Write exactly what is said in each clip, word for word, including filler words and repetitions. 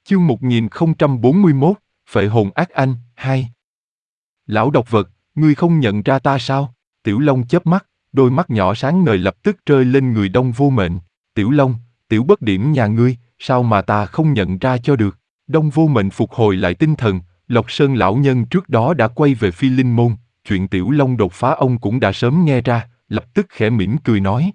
Chương một nghìn không trăm bốn mươi mốt, Phệ hồn ác anh, hai. Lão độc vật, ngươi không nhận ra ta sao? Tiểu Long chớp mắt, đôi mắt nhỏ sáng ngời lập tức rơi lên người Đông Vô Mệnh. Tiểu Long, tiểu bất điểm nhà ngươi, sao mà ta không nhận ra cho được? Đông Vô Mệnh phục hồi lại tinh thần, Lộc Sơn lão nhân trước đó đã quay về Phi Linh Môn, chuyện Tiểu Long đột phá ông cũng đã sớm nghe ra, lập tức khẽ mỉm cười nói.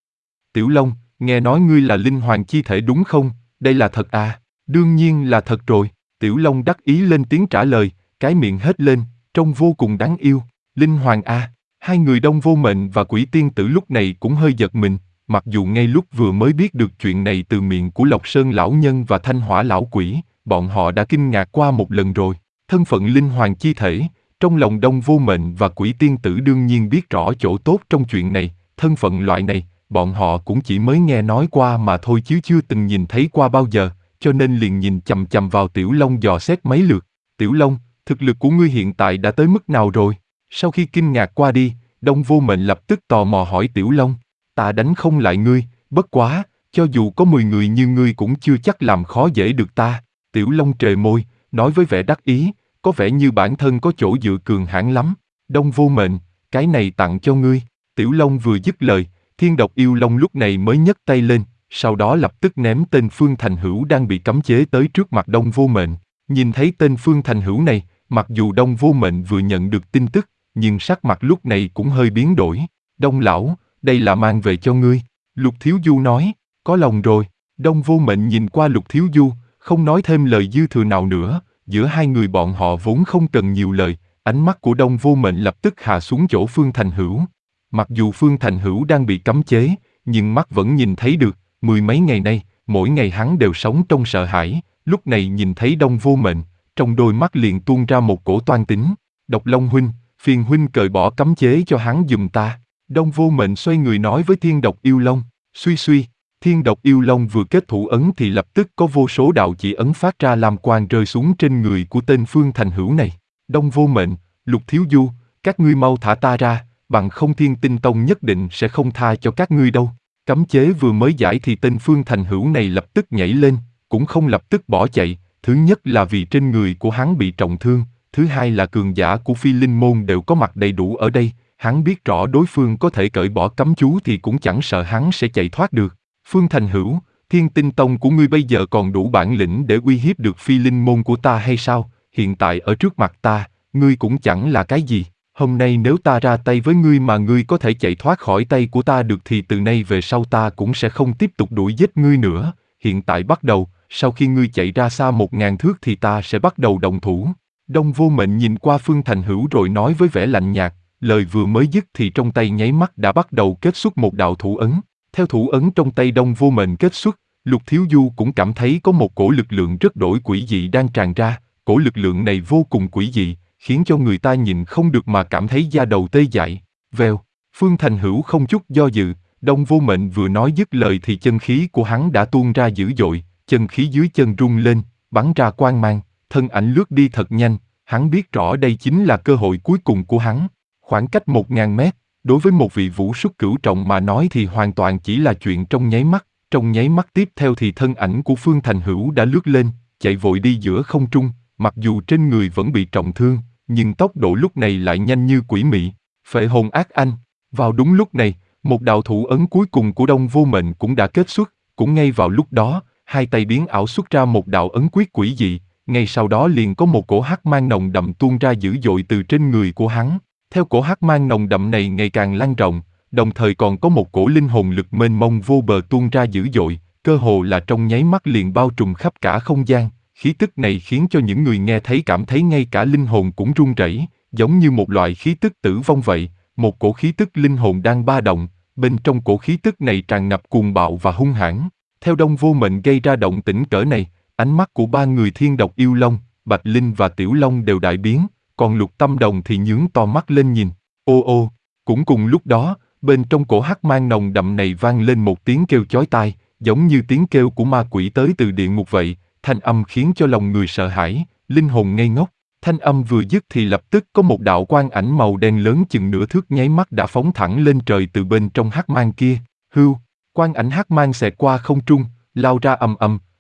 Tiểu Long, nghe nói ngươi là linh hoàng chi thể đúng không? Đây là thật à? Đương nhiên là thật rồi. Tiểu Long đắc ý lên tiếng trả lời, cái miệng hết lên, trông vô cùng đáng yêu. Linh hoàng à? Hai người Đông Vô Mệnh và Quỷ Tiên Tử lúc này cũng hơi giật mình, mặc dù ngay lúc vừa mới biết được chuyện này từ miệng của Lộc Sơn lão nhân và Thanh Hỏa lão quỷ, bọn họ đã kinh ngạc qua một lần rồi. Thân phận linh hoàng chi thể, trong lòng Đông Vô Mệnh và Quỷ Tiên Tử đương nhiên biết rõ chỗ tốt trong chuyện này, thân phận loại này, bọn họ cũng chỉ mới nghe nói qua mà thôi chứ chưa từng nhìn thấy qua bao giờ, cho nên liền nhìn chằm chằm vào Tiểu Long dò xét mấy lượt. Tiểu Long, thực lực của ngươi hiện tại đã tới mức nào rồi? Sau khi kinh ngạc qua đi, Đông Vô Mệnh lập tức tò mò hỏi Tiểu Long. Ta đánh không lại ngươi, bất quá, cho dù có mười người như ngươi cũng chưa chắc làm khó dễ được ta. Tiểu Long trề môi, nói với vẻ đắc ý, có vẻ như bản thân có chỗ dựa cường hãn lắm. Đông Vô Mệnh, cái này tặng cho ngươi. Tiểu Long vừa dứt lời, Thiên Độc Yêu Long lúc này mới nhấc tay lên, sau đó lập tức ném tên Phương Thành Hữu đang bị cấm chế tới trước mặt Đông Vô Mệnh. Nhìn thấy tên Phương Thành Hữu này, mặc dù Đông Vô Mệnh vừa nhận được tin tức, nhưng sắc mặt lúc này cũng hơi biến đổi. Đông lão, đây là mang về cho ngươi. Lục Thiếu Du nói, có lòng rồi. Đông Vô Mệnh nhìn qua Lục Thiếu Du, không nói thêm lời dư thừa nào nữa. Giữa hai người bọn họ vốn không cần nhiều lời, ánh mắt của Đông Vô Mệnh lập tức hạ xuống chỗ Phương Thành Hữu. Mặc dù Phương Thành Hữu đang bị cấm chế, nhưng mắt vẫn nhìn thấy được, mười mấy ngày nay, mỗi ngày hắn đều sống trong sợ hãi, lúc này nhìn thấy Đông Vô Mệnh, trong đôi mắt liền tuôn ra một cổ toan tính. Độc Long huynh, phiền huynh cởi bỏ cấm chế cho hắn giùm ta. Đông Vô Mệnh xoay người nói với Thiên Độc Yêu Long, suy suy, Thiên Độc Yêu Long vừa kết thủ ấn thì lập tức có vô số đạo chỉ ấn phát ra làm quang rơi xuống trên người của tên Phương Thành Hữu này. Đông Vô Mệnh, Lục Thiếu Du, các ngươi mau thả ta ra, bằng không Thiên Tinh Tông nhất định sẽ không tha cho các ngươi đâu. Cấm chế vừa mới giải thì tên Phương Thành Hữu này lập tức nhảy lên, cũng không lập tức bỏ chạy, thứ nhất là vì trên người của hắn bị trọng thương, thứ hai là cường giả của Phi Linh Môn đều có mặt đầy đủ ở đây, hắn biết rõ đối phương có thể cởi bỏ cấm chú thì cũng chẳng sợ hắn sẽ chạy thoát được. Phương Thành Hữu, Thiên Tinh Tông của ngươi bây giờ còn đủ bản lĩnh để uy hiếp được Phi Linh Môn của ta hay sao? Hiện tại ở trước mặt ta, ngươi cũng chẳng là cái gì. Hôm nay nếu ta ra tay với ngươi mà ngươi có thể chạy thoát khỏi tay của ta được thì từ nay về sau ta cũng sẽ không tiếp tục đuổi giết ngươi nữa. Hiện tại bắt đầu, sau khi ngươi chạy ra xa một ngàn thước thì ta sẽ bắt đầu động thủ. Đông Vô Mệnh nhìn qua Phương Thành Hữu rồi nói với vẻ lạnh nhạt, lời vừa mới dứt thì trong tay nháy mắt đã bắt đầu kết xuất một đạo thủ ấn. Theo thủ ấn trong tay Đông Vô Mệnh kết xuất, Lục Thiếu Du cũng cảm thấy có một cổ lực lượng rất đổi quỷ dị đang tràn ra, cổ lực lượng này vô cùng quỷ dị, khiến cho người ta nhìn không được mà cảm thấy da đầu tê dại. Vèo, Phương Thành Hữu không chút do dự, Đông Vô Mệnh vừa nói dứt lời thì chân khí của hắn đã tuôn ra dữ dội, chân khí dưới chân rung lên, bắn ra quang mang, thân ảnh lướt đi thật nhanh, hắn biết rõ đây chính là cơ hội cuối cùng của hắn. Khoảng cách một ngàn mét, đối với một vị vũ xuất cửu trọng mà nói thì hoàn toàn chỉ là chuyện trong nháy mắt, trong nháy mắt tiếp theo thì thân ảnh của Phương Thành Hữu đã lướt lên, chạy vội đi giữa không trung, mặc dù trên người vẫn bị trọng thương, nhưng tốc độ lúc này lại nhanh như quỷ mị. Phệ hồn ác anh. Vào đúng lúc này, một đạo thủ ấn cuối cùng của Đông Vô Mệnh cũng đã kết xuất, cũng ngay vào lúc đó, hai tay biến ảo xuất ra một đạo ấn quyết quỷ dị, ngay sau đó liền có một cổ hắc mang nồng đậm tuôn ra dữ dội từ trên người của hắn. Theo cổ hắc mang nồng đậm này ngày càng lan rộng, đồng thời còn có một cổ linh hồn lực mênh mông vô bờ tuôn ra dữ dội, cơ hồ là trong nháy mắt liền bao trùm khắp cả không gian. Khí tức này khiến cho những người nghe thấy cảm thấy ngay cả linh hồn cũng run rẩy, giống như một loại khí tức tử vong vậy, một cổ khí tức linh hồn đang ba động, bên trong cổ khí tức này tràn ngập cuồng bạo và hung hãn. Theo Đông Vô Mệnh gây ra động tĩnh cỡ này, ánh mắt của ba người Thiên Độc Yêu Long, Bạch Linh và Tiểu Long đều đại biến, còn Lục Tâm Đồng thì nhướng to mắt lên nhìn. Ô ô, cũng cùng lúc đó, bên trong cổ hắc mang nồng đậm này vang lên một tiếng kêu chói tai, giống như tiếng kêu của ma quỷ tới từ địa ngục vậy. Thanh âm khiến cho lòng người sợ hãi, linh hồn ngây ngốc. Thanh âm vừa dứt thì lập tức có một đạo quang ảnh màu đen lớn chừng nửa thước nháy mắt đã phóng thẳng lên trời từ bên trong hắc mang kia. Hưu, quang ảnh hắc mang xẹt qua không trung, lao ra ầm ầm,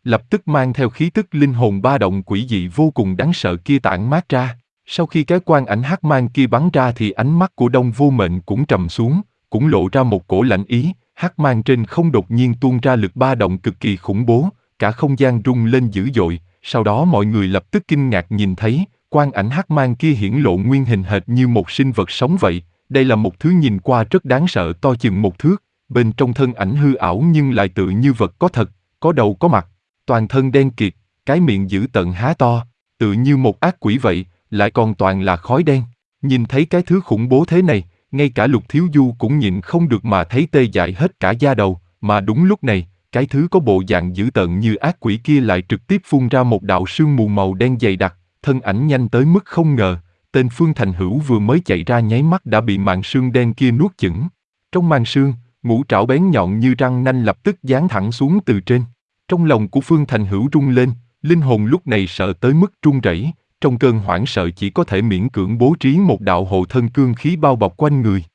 lập tức mang theo khí tức linh hồn ba động quỷ dị vô cùng đáng sợ kia tản mát ra. Sau khi cái quan ảnh hắc mang kia bắn ra thì ánh mắt của Đông Vô Mệnh cũng trầm xuống, cũng lộ ra một cổ lạnh ý, hắc mang trên không đột nhiên tuôn ra lực ba động cực kỳ khủng bố, cả không gian rung lên dữ dội, sau đó mọi người lập tức kinh ngạc nhìn thấy, quan ảnh hắc mang kia hiển lộ nguyên hình hệt như một sinh vật sống vậy, đây là một thứ nhìn qua rất đáng sợ to chừng một thước, bên trong thân ảnh hư ảo nhưng lại tự như vật có thật, có đầu có mặt, toàn thân đen kịt, cái miệng dữ tợn há to, tự như một ác quỷ vậy, lại còn toàn là khói đen. Nhìn thấy cái thứ khủng bố thế này, ngay cả Lục Thiếu Du cũng nhịn không được mà thấy tê dại hết cả da đầu, mà đúng lúc này, cái thứ có bộ dạng dữ tợn như ác quỷ kia lại trực tiếp phun ra một đạo sương mù màu đen dày đặc, thân ảnh nhanh tới mức không ngờ, tên Phương Thành Hữu vừa mới chạy ra nháy mắt đã bị màn sương đen kia nuốt chửng. Trong màn sương, ngũ trảo bén nhọn như răng nanh lập tức giáng thẳng xuống từ trên. Trong lòng của Phương Thành Hữu rung lên, linh hồn lúc này sợ tới mức run rẩy, trong cơn hoảng sợ chỉ có thể miễn cưỡng bố trí một đạo hộ thân cương khí bao bọc quanh người.